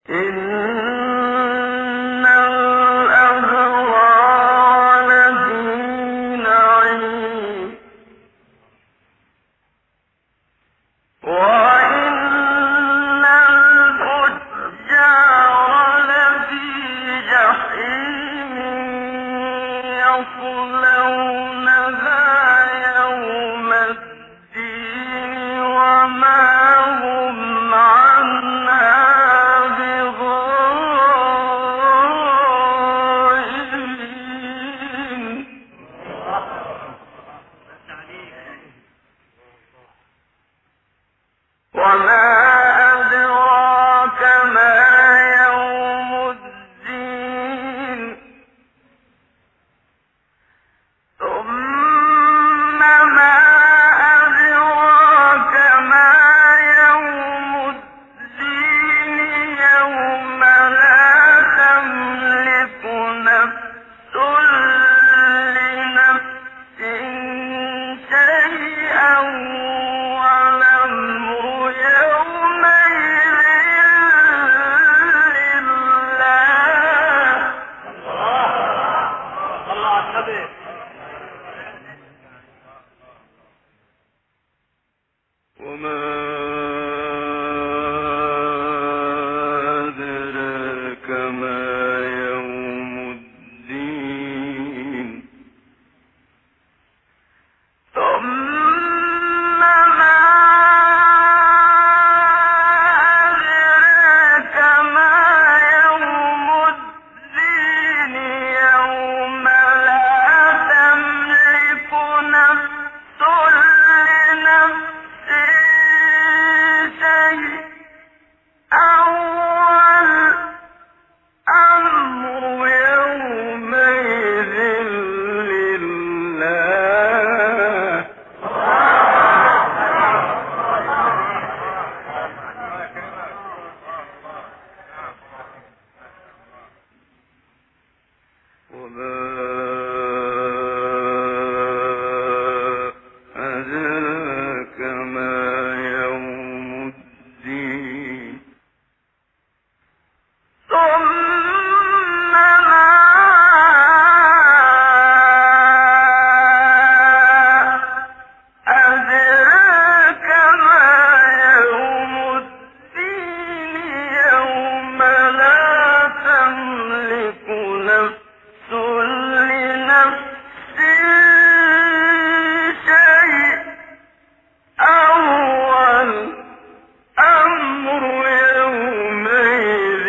إن الأبرار لفي نعيم وإن الفجار لفي جحيم يصلونها يوم الدين وما هم عنها بغائبين وما أدراك ما يوم الدين ثم ما أدراك ما يوم الدين يوم لا تملك نفس لنفس شيئا والأمر يومئذ لله وما أدراك ما يوم الدين ثم ما أدراك ما يوم الدين يوم لا تملك نفس لنفس شيئا والأمر يومئذ لله وما أدراك ما يوم الدين ثم ما أدراك ما يوم الدين يوم لا تملك نفس لنفس شيئا والأمر يومئذ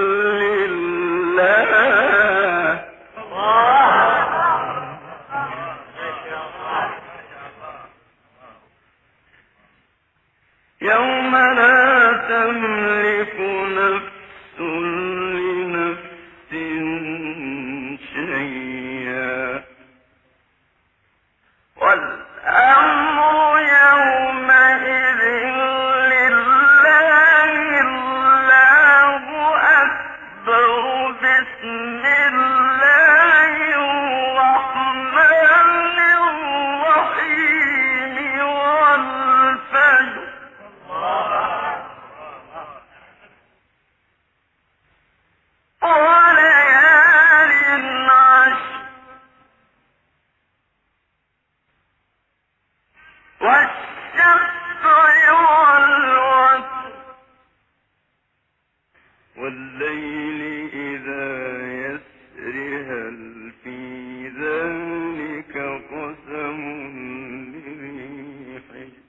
لله يوم لا تملك نفس لنفس شيئا والأمر يومئذ لله الله أكبر بسم الله الرحمن الرحيم والفجر وليال عشر والشفع والوتر والليل إذا يسر هل في ذلك قسم لذي حجر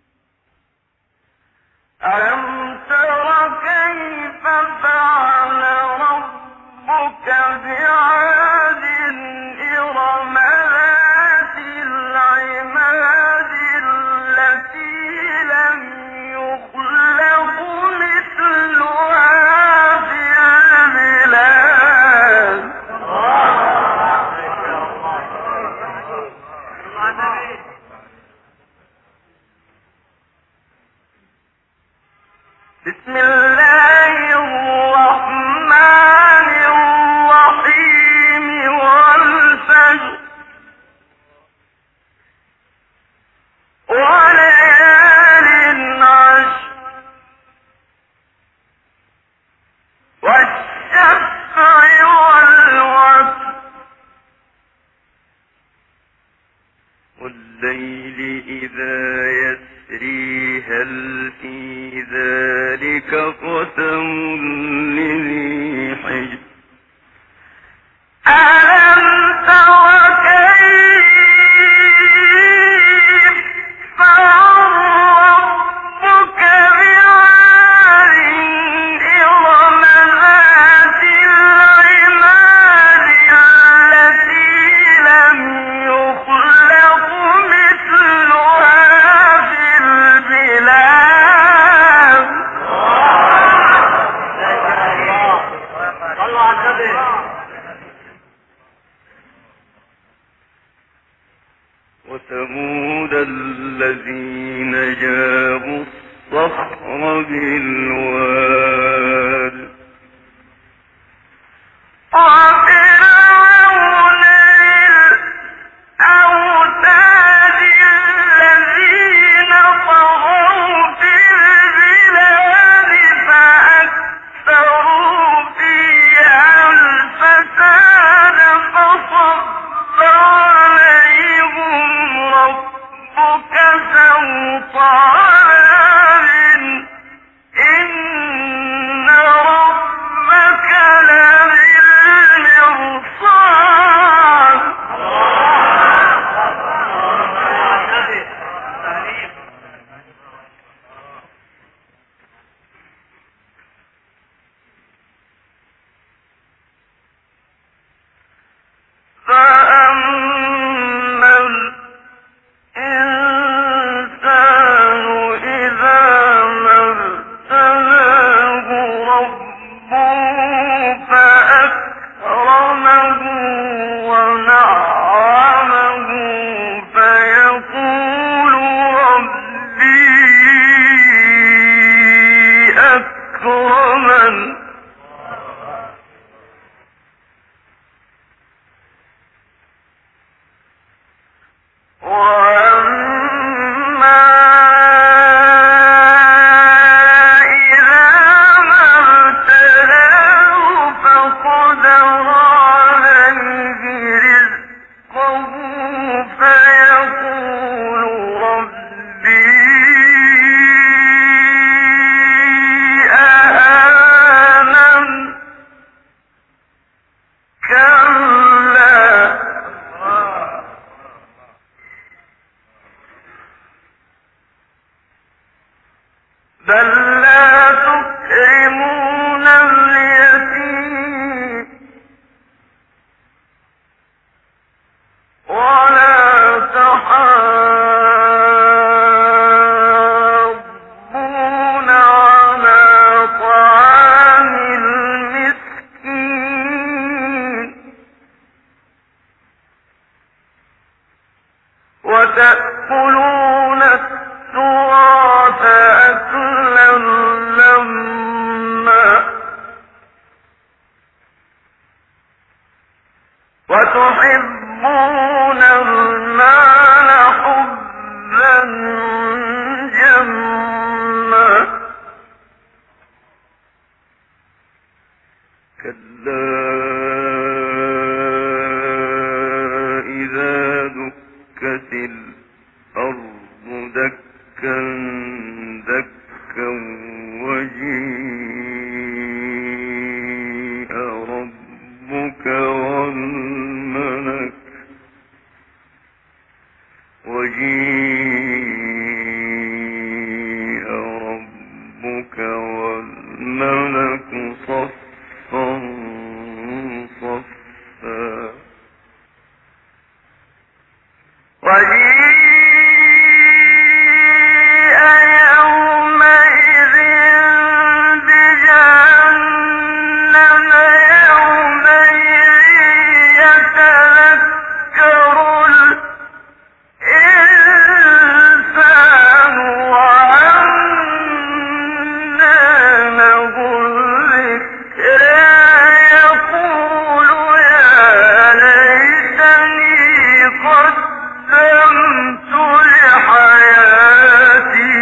ألم تر كيف فعل ربك بعاد إرم ذات العماد التي لم يخلق مثلها في البلاد بسم الله الرحمن الرحيم لذي حجر ألم تر كيف فعل ربك بعاد إرم ذات العماد التي لم يخلق مثلها في البلاد وثمود الذين جابوا الصخر بالواد وفرعون الأوتاد الذين طغوا في البلاد فأكثروا فيها الفساد فصب عليهم ربك سوط عذاب إن ربك لبالمرصاد فأما الإنسان إذا ما ابتلاه ربه فأكرمه ونعمه فيقول ربي أكرمن وأما إذا ما ابتلاه فقدر عليه رزقه فيقول ربي أهانن كلا بل لا تكرمون اليتيم ولا تحاضون على طعام المسكين وتأكلون التراث أكلا لما وتحبون المال حبا جما كلا إذا دكت الأرض دكا دكا وجيء ربك والملك صفا صفا وجيء يومئذ بجهنم يومئذ يتذكر الإنسان وأنى له الذكرى يقول يا ليتني قدمت لحياتي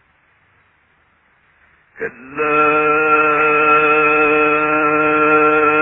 كلا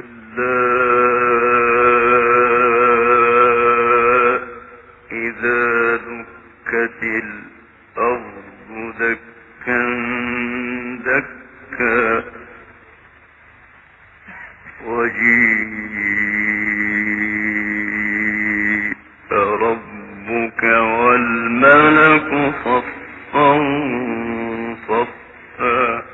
إذا دكت الأرض دكا دكا وجيء ربك والملك صفا صفا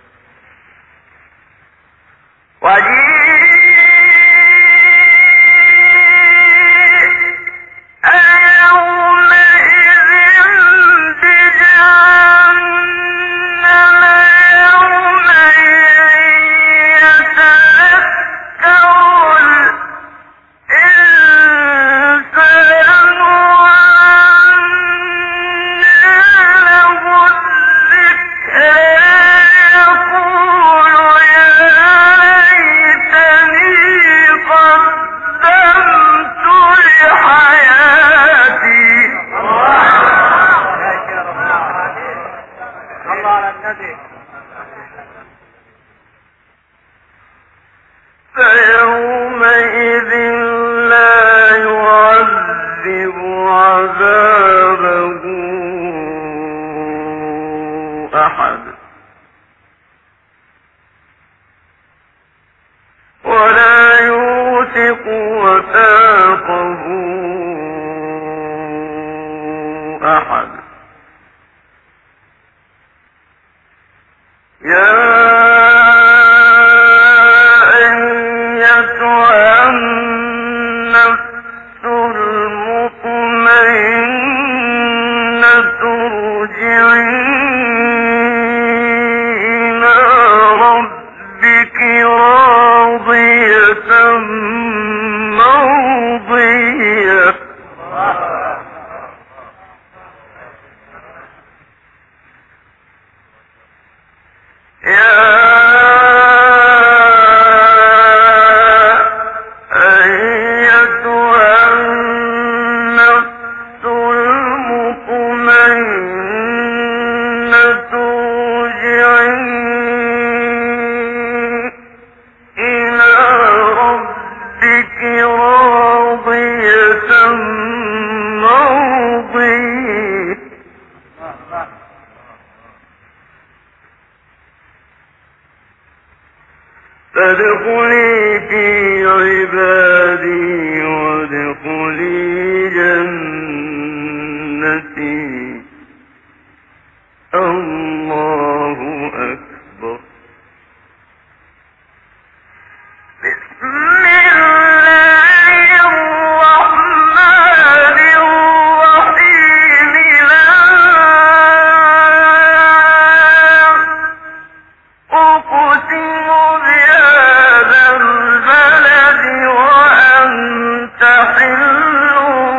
فيومئذ لا يعذب عذابه أحد ولا يوثق وثاقه أحد فادخلي في عبادي وادخلي جنتي. الله أكبر. بسم الله الرحمن الرحيم. لا أقسم بهذا البلد وأنت حل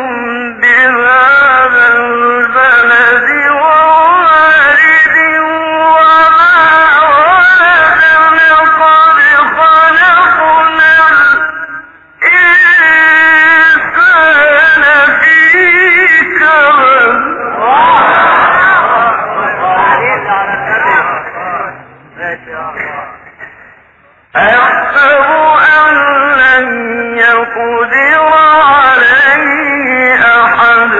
بهذا البلد ووالد وما ولد. لقد خلقنا الإنسان في كبد. أيحسب أن لن يقدر عليه أحد.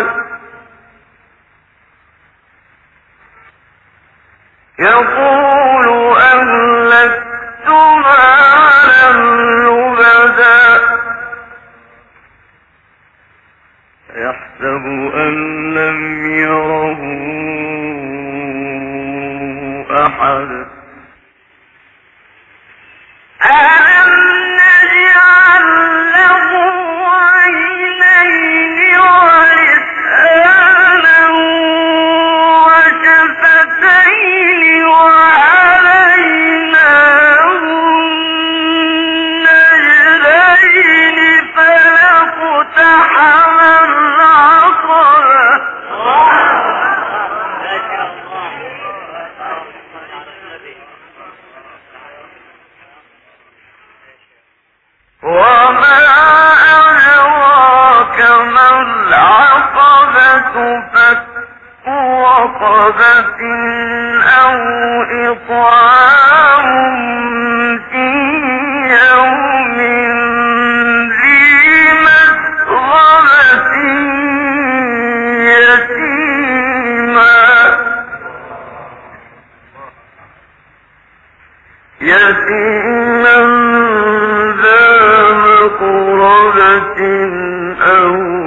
يقول أهلكت مالا لبدا. يحسب أن لم يره أحد. ألم نجعل له عينين ولسانا وشفتين وهديناه النجدين فلاقتحم العقبة. وما أدراك ما العقبة. فك رقبة أو إطعام في يوم مقربة أو